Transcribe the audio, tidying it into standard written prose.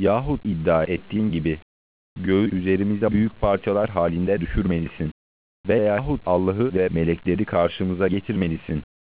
Yahut iddia ettiğin gibi göğü üzerimize büyük parçalar halinde düşürmelisin. Veyahut Allah'ı ve melekleri karşımıza getirmelisin.